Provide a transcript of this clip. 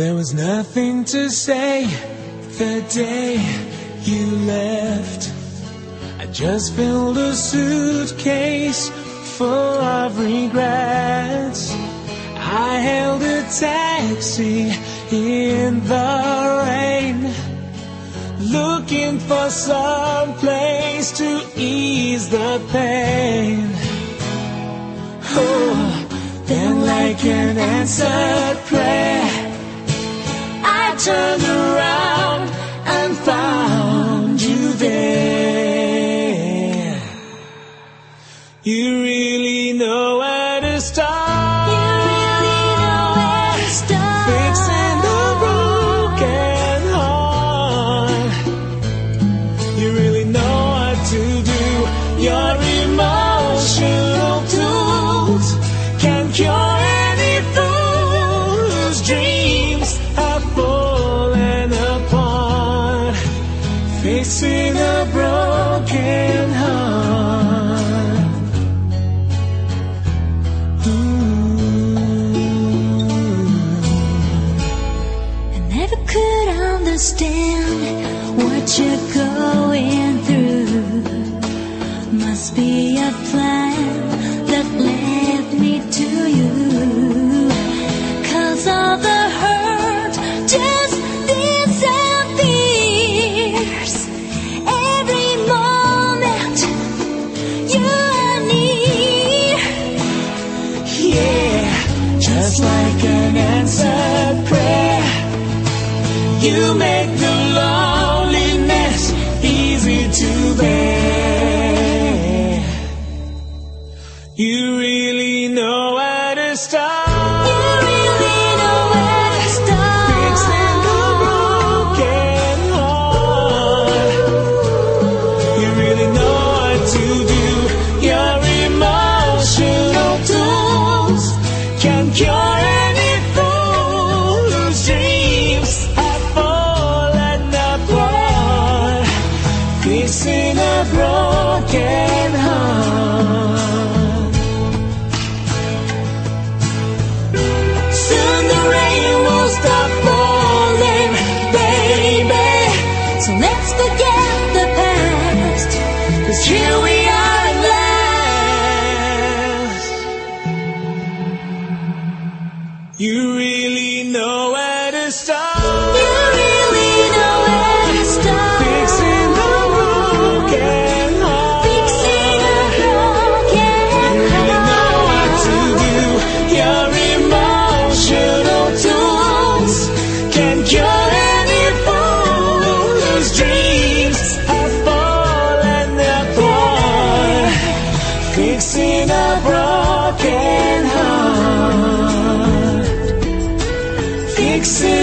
There was nothing to say the day you left. I just filled a suitcase full of regrets. I hailed a taxi in the rain, looking for some place to ease the pain. Oh, then like an answered prayer, I turned around and found you there. You really know where to start. You really know where to start. Fixing the broken heart. You really know what to do. Your emotional tools can cure any fool whose dreams have fallen apart. Fixing a broken heart. I never could understand what you're going through. Must be a plan that led me to you. 'Cause all the hurt just disappears every moment you are near. Yeah, just like an answered prayer, you make the loneliness easy to bear. You really know where to start. You really know where to start. Fixing the broken heart. You really know what to do. Your emotional tools can cure any fool whose dreams have fallen apart. Fixing a broken heart. Soon the rain will stop falling, baby. So let's forget the past. 'Cause here we are at last. You really know where to start. You really know where to start. Fixing the broken heart. Fixing a broken You really know what to do. Your emotional tools can cure any fool whose dreams have fallen apart. Fixing a broken heart. Fixing